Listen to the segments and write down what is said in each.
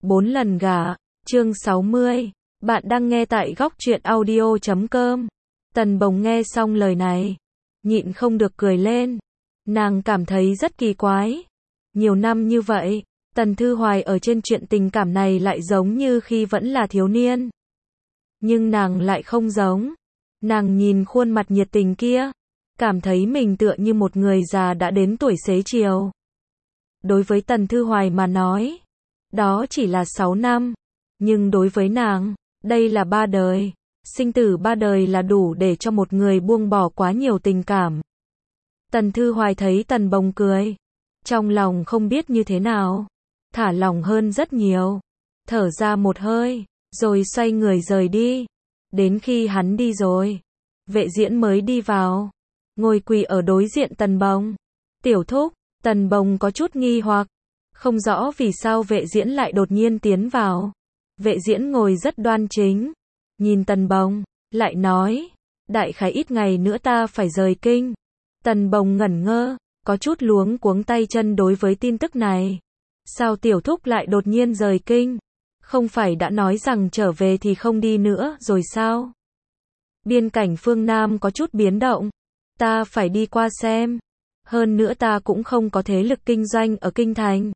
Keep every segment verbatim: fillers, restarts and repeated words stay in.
Bốn lần gả, chương sáu mươi. Bạn đang nghe tại góc truyện audio chấm com. Tần Bồng nghe xong lời này, nhịn không được cười lên. Nàng cảm thấy rất kỳ quái. Nhiều năm như vậy, Tần Thư Hoài ở trên chuyện tình cảm này lại giống như khi vẫn là thiếu niên. Nhưng nàng lại không giống. Nàng nhìn khuôn mặt nhiệt tình kia, cảm thấy mình tựa như một người già đã đến tuổi xế chiều. Đối với Tần Thư Hoài mà nói, đó chỉ là sáu năm. Nhưng đối với nàng, đây là ba đời. Sinh tử ba đời là đủ để cho một người buông bỏ quá nhiều tình cảm. Tần Thư Hoài thấy Tần Bồng cười, trong lòng không biết như thế nào, thả lỏng hơn rất nhiều. Thở ra một hơi, rồi xoay người rời đi. Đến khi hắn đi rồi, Vệ Diễn mới đi vào, ngồi quỳ ở đối diện Tần Bồng. Tiểu thúc, Tần Bồng có chút nghi hoặc, không rõ vì sao Vệ Diễn lại đột nhiên tiến vào. Vệ Diễn ngồi rất đoan chính, nhìn Tần Bồng, lại nói, đại khái ít ngày nữa ta phải rời kinh. Tần Bồng ngẩn ngơ, có chút luống cuống tay chân đối với tin tức này. Sao tiểu thúc lại đột nhiên rời kinh? Không phải đã nói rằng trở về thì không đi nữa rồi sao? Biên cảnh phương Nam có chút biến động, ta phải đi qua xem. Hơn nữa ta cũng không có thế lực kinh doanh ở kinh thành.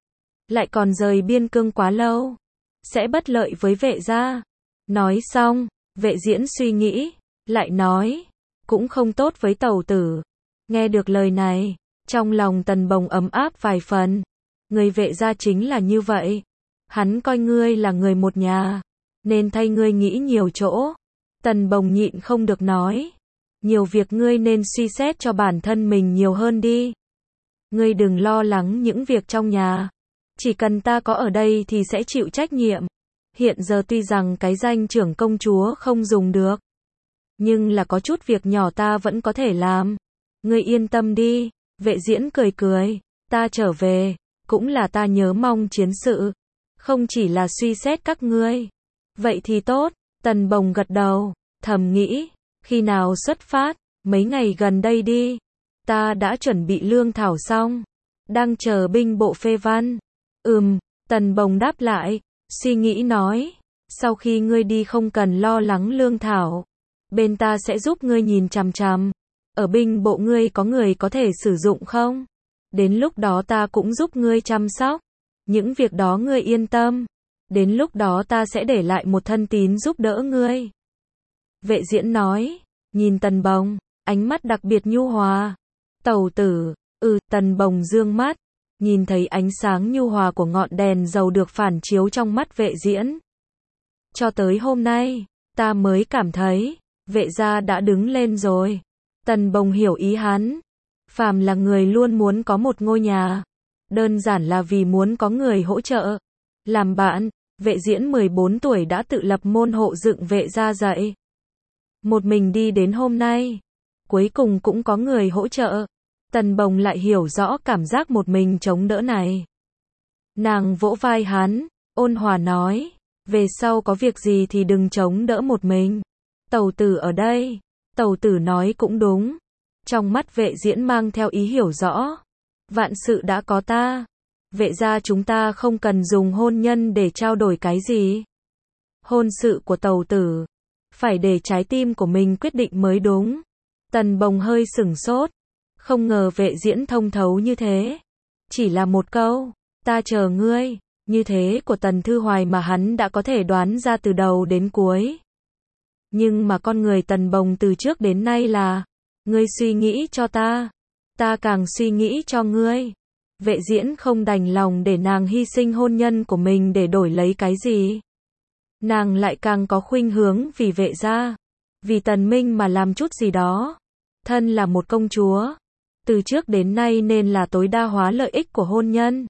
Lại còn rời biên cương quá lâu, sẽ bất lợi với Vệ gia. Nói xong, Vệ Diễn suy nghĩ, lại nói, cũng không tốt với tẩu tử. Nghe được lời này, trong lòng Tần Bồng ấm áp vài phần. Người Vệ gia chính là như vậy. Hắn coi ngươi là người một nhà, nên thay ngươi nghĩ nhiều chỗ. Tần Bồng nhịn không được nói, nhiều việc ngươi nên suy xét cho bản thân mình nhiều hơn đi. Ngươi đừng lo lắng những việc trong nhà. Chỉ cần ta có ở đây thì sẽ chịu trách nhiệm. Hiện giờ tuy rằng cái danh trưởng công chúa không dùng được, nhưng là có chút việc nhỏ ta vẫn có thể làm. Ngươi yên tâm đi. Vệ Diễn cười cười, ta trở về, cũng là ta nhớ mong chiến sự, không chỉ là suy xét các ngươi. Vậy thì tốt. Tần Bồng gật đầu, thầm nghĩ, khi nào xuất phát? Mấy ngày gần đây đi. Ta đã chuẩn bị lương thảo xong, đang chờ binh bộ phê văn. Ừm, Tần Bồng đáp lại, suy nghĩ nói, sau khi ngươi đi không cần lo lắng lương thảo, bên ta sẽ giúp ngươi nhìn chằm chằm. Ở binh bộ ngươi có người có thể sử dụng không? Đến lúc đó ta cũng giúp ngươi chăm sóc. Những việc đó ngươi yên tâm. Đến lúc đó ta sẽ để lại một thân tín giúp đỡ ngươi. Vệ Diễn nói, nhìn Tần Bồng, ánh mắt đặc biệt nhu hòa. Tẩu tử, ừ, Tần Bồng dương mắt, nhìn thấy ánh sáng nhu hòa của ngọn đèn dầu được phản chiếu trong mắt Vệ Diễn. Cho tới hôm nay, ta mới cảm thấy, Vệ gia đã đứng lên rồi. Tần Bồng hiểu ý hắn. Phàm là người luôn muốn có một ngôi nhà, đơn giản là vì muốn có người hỗ trợ. Làm bạn, Vệ Diễn mười bốn tuổi đã tự lập môn hộ dựng Vệ gia dậy. Một mình đi đến hôm nay, cuối cùng cũng có người hỗ trợ. Tần Bồng lại hiểu rõ cảm giác một mình chống đỡ này. Nàng vỗ vai hắn, ôn hòa nói, về sau có việc gì thì đừng chống đỡ một mình. Tẩu tử ở đây. Tẩu tử nói cũng đúng. Trong mắt Vệ Diễn mang theo ý hiểu rõ. Vạn sự đã có ta. Vệ gia chúng ta không cần dùng hôn nhân để trao đổi cái gì. Hôn sự của tẩu tử, phải để trái tim của mình quyết định mới đúng. Tần Bồng hơi sửng sốt, không ngờ Vệ Diễn thông thấu như thế. Chỉ là một câu, ta chờ ngươi, như thế của Tần Thư Hoài mà hắn đã có thể đoán ra từ đầu đến cuối. Nhưng mà con người Tần Bồng từ trước đến nay là, ngươi suy nghĩ cho ta, ta càng suy nghĩ cho ngươi. Vệ Diễn không đành lòng để nàng hy sinh hôn nhân của mình để đổi lấy cái gì. Nàng lại càng có khuynh hướng vì Vệ gia, vì Tần Minh mà làm chút gì đó. Thân là một công chúa, từ trước đến nay nên là tối đa hóa lợi ích của hôn nhân.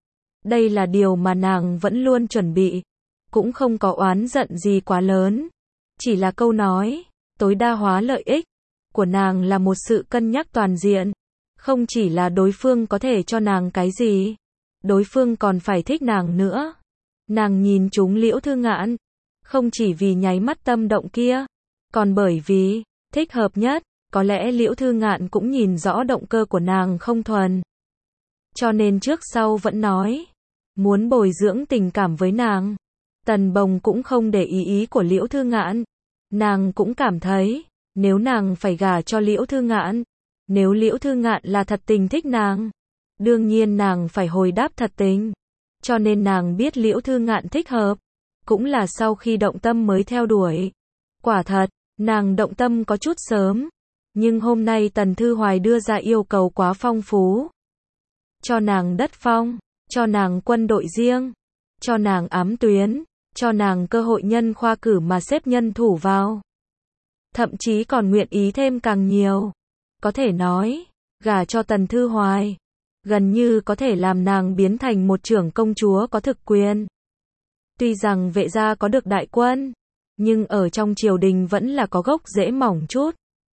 Đây là điều mà nàng vẫn luôn chuẩn bị, cũng không có oán giận gì quá lớn. Chỉ là câu nói, tối đa hóa lợi ích, của nàng là một sự cân nhắc toàn diện. Không chỉ là đối phương có thể cho nàng cái gì, đối phương còn phải thích nàng nữa. Nàng nhìn trúng Liễu Thư Ngạn, không chỉ vì nháy mắt tâm động kia, còn bởi vì, thích hợp nhất, có lẽ Liễu Thư Ngạn cũng nhìn rõ động cơ của nàng không thuần. Cho nên trước sau vẫn nói, muốn bồi dưỡng tình cảm với nàng. Tần Bồng cũng không để ý ý của Liễu Thư Ngạn. Nàng cũng cảm thấy, nếu nàng phải gả cho Liễu Thư Ngạn, nếu Liễu Thư Ngạn là thật tình thích nàng, đương nhiên nàng phải hồi đáp thật tình. Cho nên nàng biết Liễu Thư Ngạn thích hợp, cũng là sau khi động tâm mới theo đuổi. Quả thật, nàng động tâm có chút sớm, nhưng hôm nay Tần Thư Hoài đưa ra yêu cầu quá phong phú. Cho nàng đất phong, cho nàng quân đội riêng, cho nàng ám tuyến, cho nàng cơ hội nhân khoa cử mà xếp nhân thủ vào. Thậm chí còn nguyện ý thêm càng nhiều. Có thể nói, gả cho Tần Thư Hoài, gần như có thể làm nàng biến thành một trưởng công chúa có thực quyền. Tuy rằng Vệ gia có được đại quân, nhưng ở trong triều đình vẫn là có gốc rễ mỏng chút.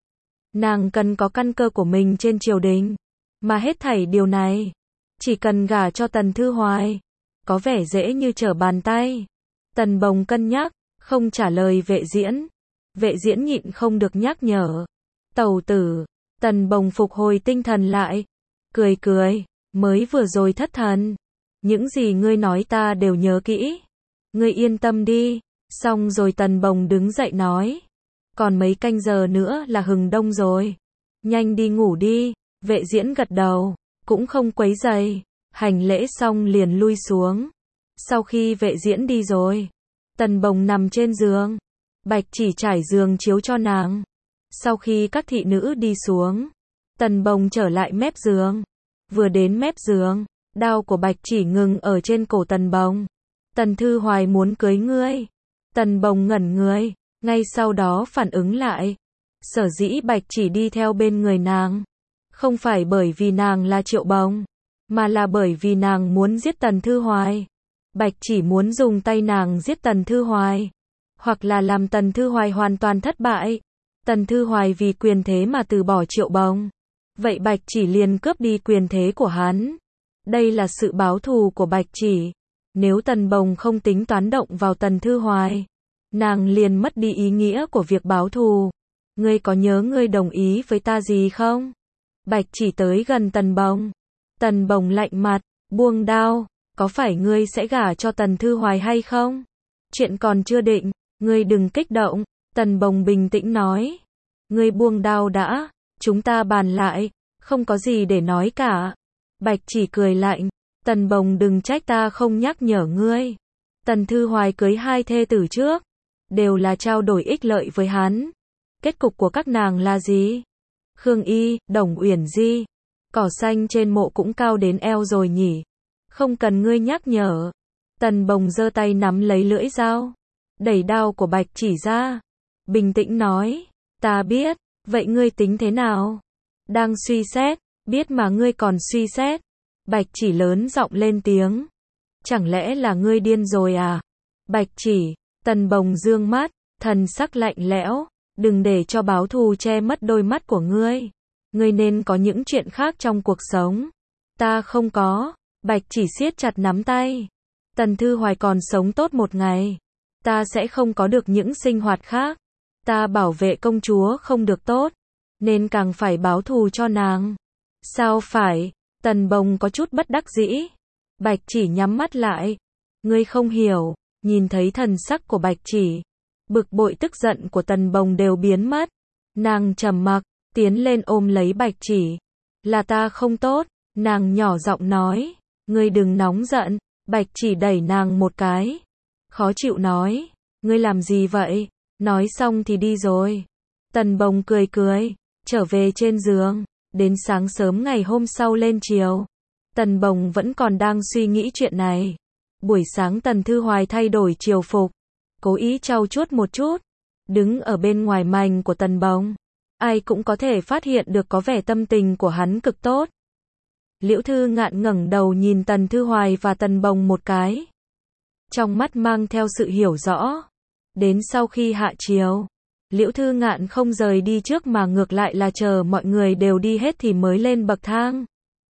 Nàng cần có căn cơ của mình trên triều đình, mà hết thảy điều này, chỉ cần gả cho Tần Thư Hoài, có vẻ dễ như trở bàn tay. Tần Bồng cân nhắc, không trả lời Vệ Diễn. Vệ Diễn nhịn không được nhắc nhở. Tẩu tử, Tần Bồng phục hồi tinh thần lại, cười cười, mới vừa rồi thất thần. Những gì ngươi nói ta đều nhớ kỹ. Ngươi yên tâm đi. Xong rồi Tần Bồng đứng dậy nói. Còn mấy canh giờ nữa là hừng đông rồi. Nhanh đi ngủ đi. Vệ Diễn gật đầu, cũng không quấy rầy. Hành lễ xong liền lui xuống. Sau khi Vệ Diễn đi rồi, Tần Bồng nằm trên giường. Bạch Chỉ trải giường chiếu cho nàng. Sau khi các thị nữ đi xuống, Tần Bồng trở lại mép giường. Vừa đến mép giường, đao của Bạch Chỉ ngừng ở trên cổ Tần Bồng. Tần Thư Hoài muốn cưới ngươi. Tần Bồng ngẩn người, ngay sau đó phản ứng lại. Sở dĩ Bạch Chỉ đi theo bên người nàng, không phải bởi vì nàng là Triệu Bồng, mà là bởi vì nàng muốn giết Tần Thư Hoài. Bạch Chỉ muốn dùng tay nàng giết Tần Thư Hoài, hoặc là làm Tần Thư Hoài hoàn toàn thất bại. Tần Thư Hoài vì quyền thế mà từ bỏ Triệu Bồng, vậy Bạch Chỉ liền cướp đi quyền thế của hắn. Đây là sự báo thù của Bạch Chỉ. Nếu Tần Bồng không tính toán động vào Tần Thư Hoài, nàng liền mất đi ý nghĩa của việc báo thù. Ngươi có nhớ ngươi đồng ý với ta gì không? Bạch Chỉ tới gần Tần Bồng. Tần Bồng lạnh mặt, buông đao. Có phải ngươi sẽ gả cho Tần Thư Hoài hay không? Chuyện còn chưa định, ngươi đừng kích động. Tần Bồng bình tĩnh nói. Ngươi buông đao đã, chúng ta bàn lại, không có gì để nói cả. Bạch Chỉ cười lạnh. Tần Bồng đừng trách ta không nhắc nhở ngươi. Tần Thư Hoài cưới hai thê tử trước, đều là trao đổi ích lợi với hắn. Kết cục của các nàng là gì? Khương Y, Đồng Uyển Di, cỏ xanh trên mộ cũng cao đến eo rồi nhỉ? Không cần ngươi nhắc nhở. Tần Bồng giơ tay nắm lấy lưỡi dao, đẩy đao của Bạch Chỉ ra, bình tĩnh nói, ta biết, vậy ngươi tính thế nào? Đang suy xét, biết mà ngươi còn suy xét. Bạch Chỉ lớn giọng lên tiếng. Chẳng lẽ là ngươi điên rồi à? Bạch Chỉ, Tần Bồng dương mắt, thần sắc lạnh lẽo, đừng để cho báo thù che mất đôi mắt của ngươi. Ngươi nên có những chuyện khác trong cuộc sống. Ta không có. Bạch Chỉ siết chặt nắm tay. Tần Thư Hoài còn sống tốt một ngày, ta sẽ không có được những sinh hoạt khác. Ta bảo vệ công chúa không được tốt, nên càng phải báo thù cho nàng. Sao phải? Tần Bồng có chút bất đắc dĩ. Bạch Chỉ nhắm mắt lại. Ngươi không hiểu. Nhìn thấy thần sắc của Bạch Chỉ, bực bội tức giận của Tần Bồng đều biến mất. Nàng trầm mặc, tiến lên ôm lấy Bạch Chỉ. Là ta không tốt. Nàng nhỏ giọng nói. Ngươi đừng nóng giận. Bạch Chỉ đẩy nàng một cái. Khó chịu nói. Ngươi làm gì vậy? Nói xong thì đi rồi. Tần Bồng cười cười, trở về trên giường. Đến sáng sớm ngày hôm sau lên chiều, Tần Bồng vẫn còn đang suy nghĩ chuyện này. Buổi sáng Tần Thư Hoài thay đổi triều phục, cố ý trau chuốt một chút, đứng ở bên ngoài mành của Tần Bồng. Ai cũng có thể phát hiện được có vẻ tâm tình của hắn cực tốt. Liễu Thư Ngạn ngẩng đầu nhìn Tần Thư Hoài và Tần Bồng một cái, trong mắt mang theo sự hiểu rõ. Đến sau khi hạ chiều, Liễu Thư Ngạn không rời đi trước mà ngược lại là chờ mọi người đều đi hết thì mới lên bậc thang.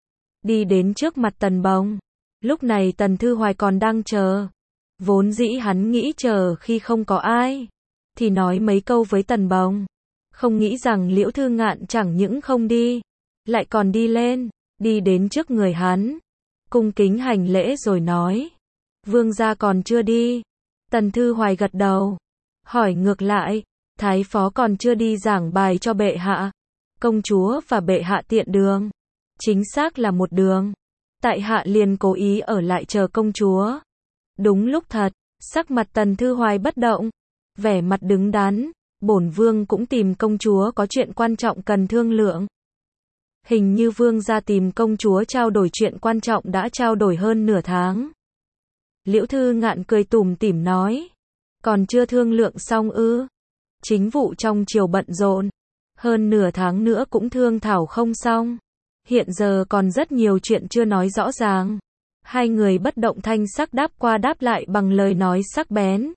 Đi đến trước mặt Tần Bồng. Lúc này Tần Thư Hoài còn đang chờ. Vốn dĩ hắn nghĩ chờ khi không có ai, thì nói mấy câu với Tần Bồng. Không nghĩ rằng Liễu Thư Ngạn chẳng những không đi, lại còn đi lên, đi đến trước người hắn. cung kính hành lễ rồi nói. Vương gia còn chưa đi. Tần Thư Hoài gật đầu. Hỏi ngược lại, thái phó còn chưa đi giảng bài cho bệ hạ. Công chúa và bệ hạ tiện đường. Chính xác là một đường. Tại hạ liền cố ý ở lại chờ công chúa. Đúng lúc thật, sắc mặt Tần Thư Hoài bất động. Vẻ mặt đứng đắn, bổn vương cũng tìm công chúa có chuyện quan trọng cần thương lượng. Hình như vương gia tìm công chúa trao đổi chuyện quan trọng đã trao đổi hơn nửa tháng. Liễu Thư Ngạn cười tủm tỉm nói. Còn chưa thương lượng xong ư? Chính vụ trong triều bận rộn. Hơn nửa tháng nữa cũng thương thảo không xong. Hiện giờ còn rất nhiều chuyện chưa nói rõ ràng. Hai người bất động thanh sắc đáp qua đáp lại bằng lời nói sắc bén.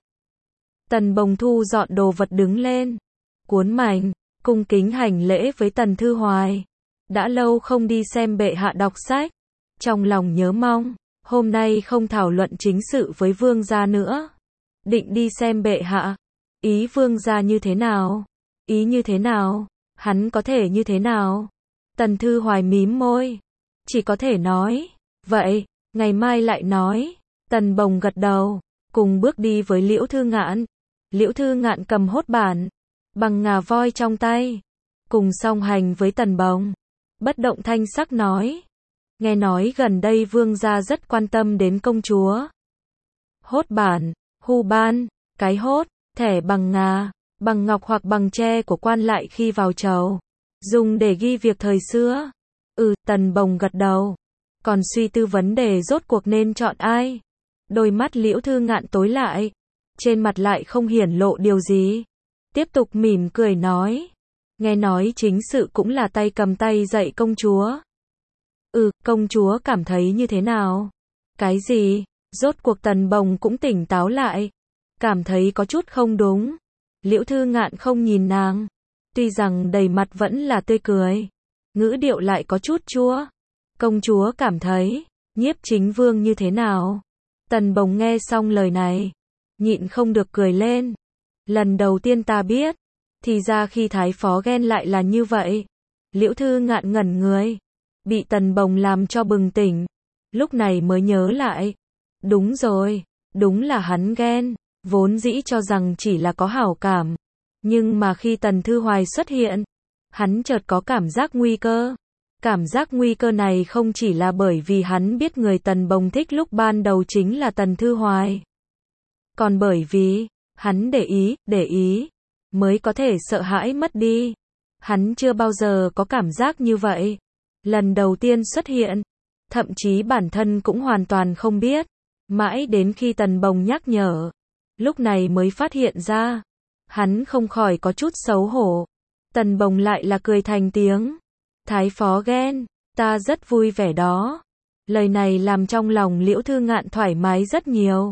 Tần Bồng thu dọn đồ vật đứng lên. Cuốn mảnh, cung kính hành lễ với Tần Thư Hoài. Đã lâu không đi xem bệ hạ đọc sách. Trong lòng nhớ mong, hôm nay không thảo luận chính sự với vương gia nữa. Định đi xem bệ hạ. Ý vương gia như thế nào? Ý như thế nào? Hắn có thể như thế nào? Tần Thư Hoài mím môi. Chỉ có thể nói. Vậy, ngày mai lại nói. Tần Bồng gật đầu. Cùng bước đi với Liễu Thư Ngạn. Liễu Thư Ngạn cầm hốt bản. Bằng ngà voi trong tay. Cùng song hành với Tần Bồng. Bất động thanh sắc nói. Nghe nói gần đây vương gia rất quan tâm đến công chúa. Hốt bản, hu ban, cái hốt, thẻ bằng ngà, bằng ngọc hoặc bằng tre của quan lại khi vào chầu. Dùng để ghi việc thời xưa. Ừ, Tần Bồng gật đầu. Còn suy tư vấn đề rốt cuộc nên chọn ai. Đôi mắt Liễu Thư Ngạn tối lại. Trên mặt lại không hiển lộ điều gì. Tiếp tục mỉm cười nói. Nghe nói chính sự cũng là tay cầm tay dạy công chúa. Ừ, công chúa cảm thấy như thế nào? Cái gì? Rốt cuộc Tần Bồng cũng tỉnh táo lại. Cảm thấy có chút không đúng. Liễu Thư Ngạn không nhìn nàng. Tuy rằng đầy mặt vẫn là tươi cười. Ngữ điệu lại có chút chua. Công chúa cảm thấy, Nhiếp Chính Vương như thế nào? Tần Bồng nghe xong lời này. Nhịn không được cười lên. Lần đầu tiên ta biết. Thì ra khi thái phó ghen lại là như vậy. Liễu Thư Ngạn ngẩn người. Bị Tần Bồng làm cho bừng tỉnh. Lúc này mới nhớ lại. Đúng rồi. Đúng là hắn ghen. Vốn dĩ cho rằng chỉ là có hảo cảm. Nhưng mà khi Tần Thư Hoài xuất hiện. Hắn chợt có cảm giác nguy cơ. Cảm giác nguy cơ này không chỉ là bởi vì hắn biết người Tần Bồng thích lúc ban đầu chính là Tần Thư Hoài. Còn bởi vì, hắn để ý, để ý. Mới có thể sợ hãi mất đi. Hắn chưa bao giờ có cảm giác như vậy. Lần đầu tiên xuất hiện. Thậm chí bản thân cũng hoàn toàn không biết. Mãi đến khi Tần Bồng nhắc nhở. Lúc này mới phát hiện ra. Hắn không khỏi có chút xấu hổ. Tần Bồng lại là cười thành tiếng. Thái phó ghen. Ta rất vui vẻ đó. Lời này làm trong lòng Liễu Thư Ngạn thoải mái rất nhiều.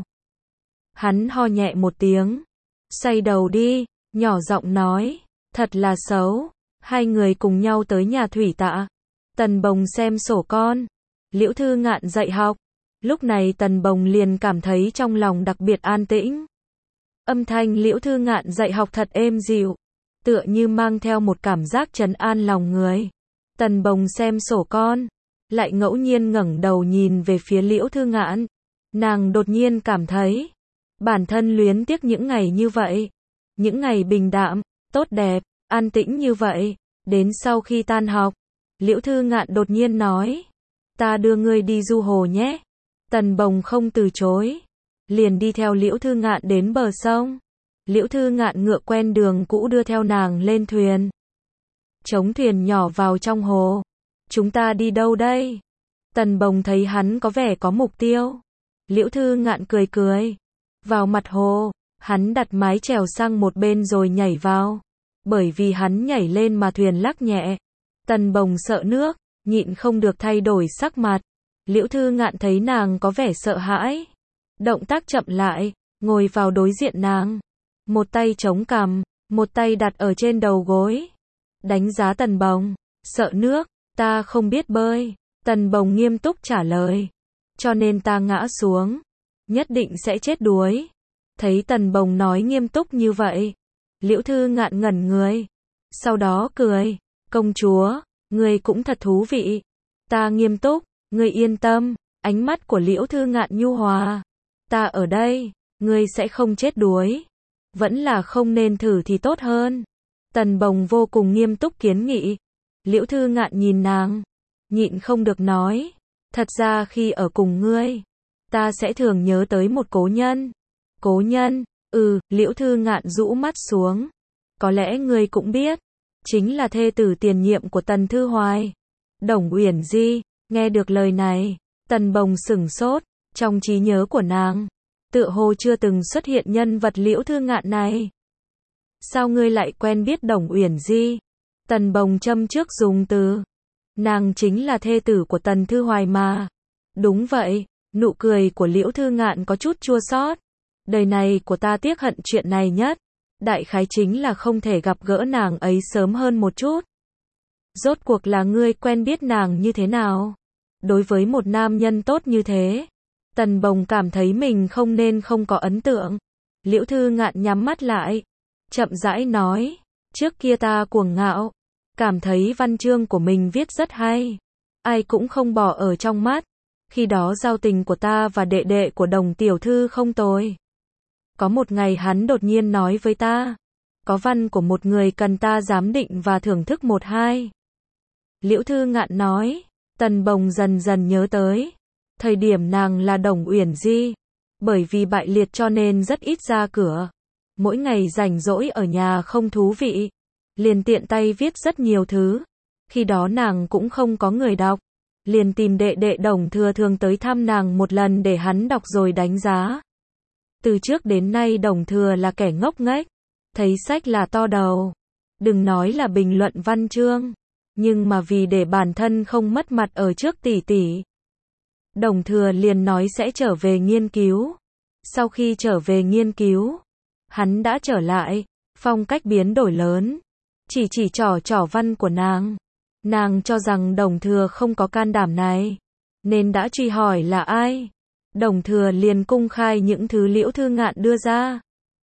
Hắn ho nhẹ một tiếng. Xoay đầu đi. Nhỏ giọng nói. Thật là xấu. Hai người cùng nhau tới nhà thủy tạ. Tần Bồng xem sổ con. Liễu Thư Ngạn dạy học. Lúc này Tần Bồng liền cảm thấy trong lòng đặc biệt an tĩnh. Âm thanh Liễu Thư Ngạn dạy học thật êm dịu. Tựa như mang theo một cảm giác trấn an lòng người. Tần Bồng xem sổ con. Lại ngẫu nhiên ngẩng đầu nhìn về phía Liễu Thư Ngạn. Nàng đột nhiên cảm thấy. Bản thân luyến tiếc những ngày như vậy. Những ngày bình đạm, tốt đẹp, an tĩnh như vậy. Đến sau khi tan học. Liễu Thư Ngạn đột nhiên nói. Ta đưa ngươi đi du hồ nhé. Tần Bồng không từ chối. Liền đi theo Liễu Thư Ngạn đến bờ sông. Liễu Thư Ngạn ngựa quen đường cũ đưa theo nàng lên thuyền. Chống thuyền nhỏ vào trong hồ. Chúng ta đi đâu đây? Tần Bồng thấy hắn có vẻ có mục tiêu. Liễu Thư Ngạn cười cười. Vào mặt hồ. Hắn đặt mái chèo sang một bên rồi nhảy vào. Bởi vì hắn nhảy lên mà thuyền lắc nhẹ. Tần Bồng sợ nước. Nhịn không được thay đổi sắc mặt. Liễu Thư Ngạn thấy nàng có vẻ sợ hãi. Động tác chậm lại. Ngồi vào đối diện nàng. Một tay chống cằm. Một tay đặt ở trên đầu gối. Đánh giá Tần Bồng. Sợ nước. Ta không biết bơi. Tần Bồng nghiêm túc trả lời. Cho nên ta ngã xuống. Nhất định sẽ chết đuối. Thấy Tần Bồng nói nghiêm túc như vậy. Liễu Thư Ngạn ngẩn người. Sau đó cười. Công chúa. Ngươi cũng thật thú vị. Ta nghiêm túc. Ngươi yên tâm. Ánh mắt của Liễu Thư Ngạn nhu hòa. Ta ở đây, ngươi sẽ không chết đuối. Vẫn là không nên thử thì tốt hơn. Tần Bồng vô cùng nghiêm túc kiến nghị. Liễu Thư Ngạn nhìn nàng, nhịn không được nói. Thật ra khi ở cùng ngươi, ta sẽ thường nhớ tới một cố nhân. Cố nhân, ừ, Liễu Thư Ngạn rũ mắt xuống. Có lẽ ngươi cũng biết, chính là thê tử tiền nhiệm của Tần Thư Hoài. Đồng Uyển Di, nghe được lời này, Tần Bồng sửng sốt, trong trí nhớ của nàng, tựa hồ chưa từng xuất hiện nhân vật Liễu Thư Ngạn này. Sao ngươi lại quen biết Đồng Uyển Di? Tần Bồng châm trước dùng từ. Nàng chính là thê tử của Tần Thư Hoài mà. Đúng vậy, nụ cười của Liễu Thư Ngạn có chút chua xót. Đời này của ta tiếc hận chuyện này nhất. Đại khái chính là không thể gặp gỡ nàng ấy sớm hơn một chút. Rốt cuộc là ngươi quen biết nàng như thế nào? Đối với một nam nhân tốt như thế, Tần Bồng cảm thấy mình không nên không có ấn tượng. Liễu Thư Ngạn nhắm mắt lại, chậm rãi nói, trước kia ta cuồng ngạo, cảm thấy văn chương của mình viết rất hay, ai cũng không bỏ ở trong mắt. Khi đó giao tình của ta và đệ đệ của Đồng tiểu thư không tồi. Có một ngày hắn đột nhiên nói với ta, có văn của một người cần ta giám định và thưởng thức một hai. Liễu Thư Ngạn nói, Tần Bồng dần dần nhớ tới, thời điểm nàng là Đồng Uyển Di, bởi vì bại liệt cho nên rất ít ra cửa. Mỗi ngày rảnh rỗi ở nhà không thú vị, liền tiện tay viết rất nhiều thứ. Khi đó nàng cũng không có người đọc, liền tìm đệ đệ Đồng Thừa thường tới thăm nàng một lần để hắn đọc rồi đánh giá. Từ trước đến nay Đồng Thừa là kẻ ngốc nghếch, thấy sách là to đầu. Đừng nói là bình luận văn chương, nhưng mà vì để bản thân không mất mặt ở trước tỷ tỷ, Đồng Thừa liền nói sẽ trở về nghiên cứu. Sau khi trở về nghiên cứu, hắn đã trở lại, phong cách biến đổi lớn, chỉ chỉ trỏ trỏ văn của nàng. Nàng cho rằng Đồng Thừa không có can đảm này, nên đã truy hỏi là ai. Đồng Thừa liền công khai những thứ Liễu Thư Ngạn đưa ra,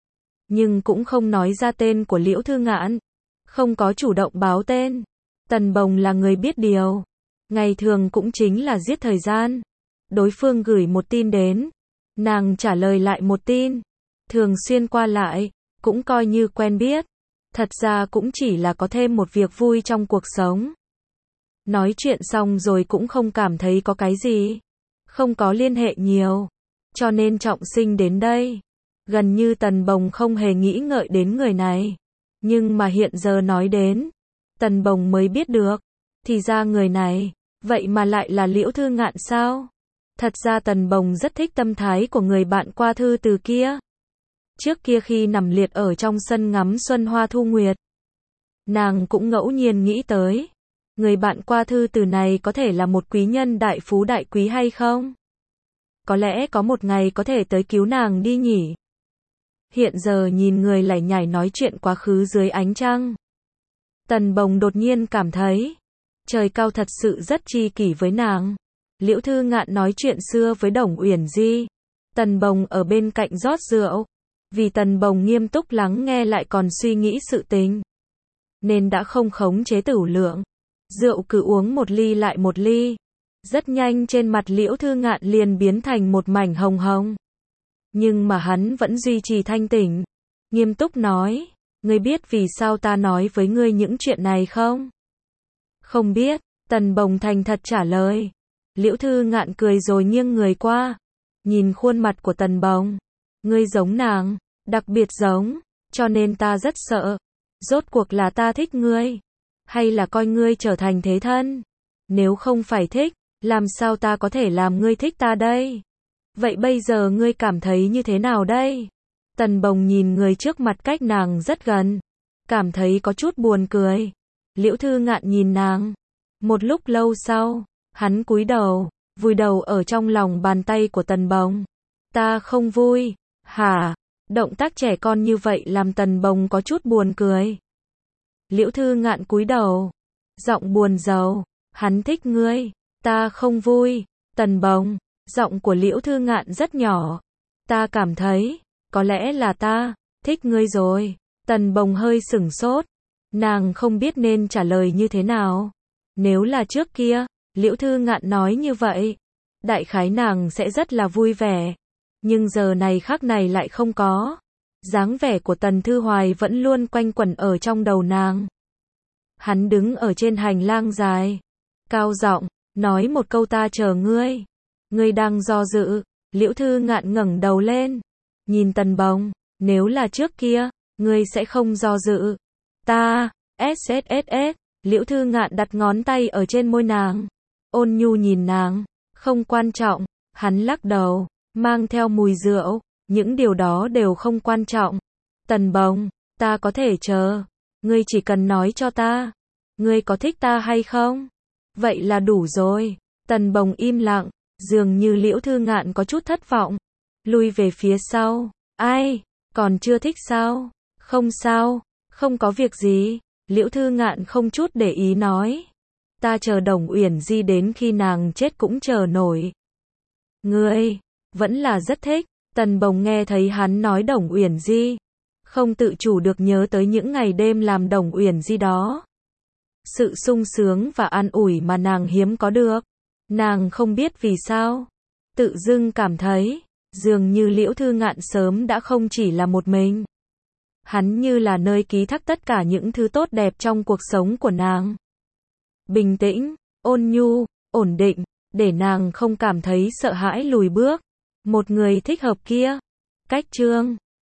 nhưng cũng không nói ra tên của Liễu Thư Ngạn, không có chủ động báo tên. Tần Bồng là người biết điều, ngày thường cũng chính là giết thời gian. Đối phương gửi một tin đến, nàng trả lời lại một tin, thường xuyên qua lại, cũng coi như quen biết. Thật ra cũng chỉ là có thêm một việc vui trong cuộc sống. Nói chuyện xong rồi cũng không cảm thấy có cái gì, không có liên hệ nhiều, cho nên Trọng Sinh đến đây. Gần như Tần Bồng không hề nghĩ ngợi đến người này, nhưng mà hiện giờ nói đến, Tần Bồng mới biết được, thì ra người này, vậy mà lại là Liễu Thư Ngạn sao? Thật ra Tần Bồng rất thích tâm thái của người bạn qua thư từ kia. Trước kia khi nằm liệt ở trong sân ngắm xuân hoa thu nguyệt, nàng cũng ngẫu nhiên nghĩ tới, người bạn qua thư từ này có thể là một quý nhân đại phú đại quý hay không? Có lẽ có một ngày có thể tới cứu nàng đi nhỉ? Hiện giờ nhìn người lải nhải nói chuyện quá khứ dưới ánh trăng, Tần Bồng đột nhiên cảm thấy, trời cao thật sự rất tri kỷ với nàng. Liễu Thư Ngạn nói chuyện xưa với Đồng Uyển Di, Tần Bồng ở bên cạnh rót rượu. Vì Tần Bồng nghiêm túc lắng nghe lại còn suy nghĩ sự tình, nên đã không khống chế tửu lượng. Rượu cứ uống một ly lại một ly. Rất nhanh trên mặt Liễu Thư Ngạn liền biến thành một mảnh hồng hồng. Nhưng mà hắn vẫn duy trì thanh tỉnh. Nghiêm túc nói, ngươi biết vì sao ta nói với ngươi những chuyện này không? Không biết, Tần Bồng thành thật trả lời. Liễu Thư Ngạn cười rồi nghiêng người qua, nhìn khuôn mặt của Tần Bồng. Ngươi giống nàng, đặc biệt giống, cho nên ta rất sợ. Rốt cuộc là ta thích ngươi, hay là coi ngươi trở thành thế thân? Nếu không phải thích, làm sao ta có thể làm ngươi thích ta đây? Vậy bây giờ ngươi cảm thấy như thế nào đây? Tần Bồng nhìn người trước mặt cách nàng rất gần, cảm thấy có chút buồn cười. Liễu Thư Ngạn nhìn nàng. Một lúc lâu sau, hắn cúi đầu, vùi đầu ở trong lòng bàn tay của Tần Bồng. Ta không vui. Hả? Động tác trẻ con như vậy làm Tần Bồng có chút buồn cười. Liễu Thư Ngạn cúi đầu, giọng buồn rầu, hắn thích ngươi, ta không vui. Tần Bồng, giọng của Liễu Thư Ngạn rất nhỏ. Ta cảm thấy, có lẽ là ta thích ngươi rồi. Tần Bồng hơi sửng sốt, nàng không biết nên trả lời như thế nào. Nếu là trước kia, Liễu Thư Ngạn nói như vậy, đại khái nàng sẽ rất là vui vẻ. Nhưng giờ này khắc này lại không có. Dáng vẻ của Tần Thư Hoài vẫn luôn quanh quẩn ở trong đầu nàng. Hắn đứng ở trên hành lang dài, cao giọng nói một câu ta chờ ngươi. Ngươi đang do dự. Liễu Thư Ngạn ngẩng đầu lên, nhìn Tần Bồng, nếu là trước kia, ngươi sẽ không do dự. Ta, ét ét ét ét, Liễu Thư Ngạn đặt ngón tay ở trên môi nàng, ôn nhu nhìn nàng, không quan trọng, hắn lắc đầu, mang theo mùi rượu, những điều đó đều không quan trọng. Tần Bồng, ta có thể chờ, ngươi chỉ cần nói cho ta, ngươi có thích ta hay không? Vậy là đủ rồi. Tần Bồng im lặng, dường như Liễu Thư Ngạn có chút thất vọng, lui về phía sau. Ai, còn chưa thích sao? Không sao, không có việc gì. Liễu Thư Ngạn không chút để ý nói. Ta chờ Đồng Uyển Di đến khi nàng chết cũng chờ nổi. Ngươi, vẫn là rất thích. Tần Bồng nghe thấy hắn nói Đồng Uyển Di, không tự chủ được nhớ tới những ngày đêm làm Đồng Uyển Di đó. Sự sung sướng và an ủi mà nàng hiếm có được. Nàng không biết vì sao, tự dưng cảm thấy, dường như Liễu Thư Ngạn sớm đã không chỉ là một mình. Hắn như là nơi ký thác tất cả những thứ tốt đẹp trong cuộc sống của nàng. Bình tĩnh, ôn nhu, ổn định, để nàng không cảm thấy sợ hãi lùi bước. Một người thích hợp kia. Cách chương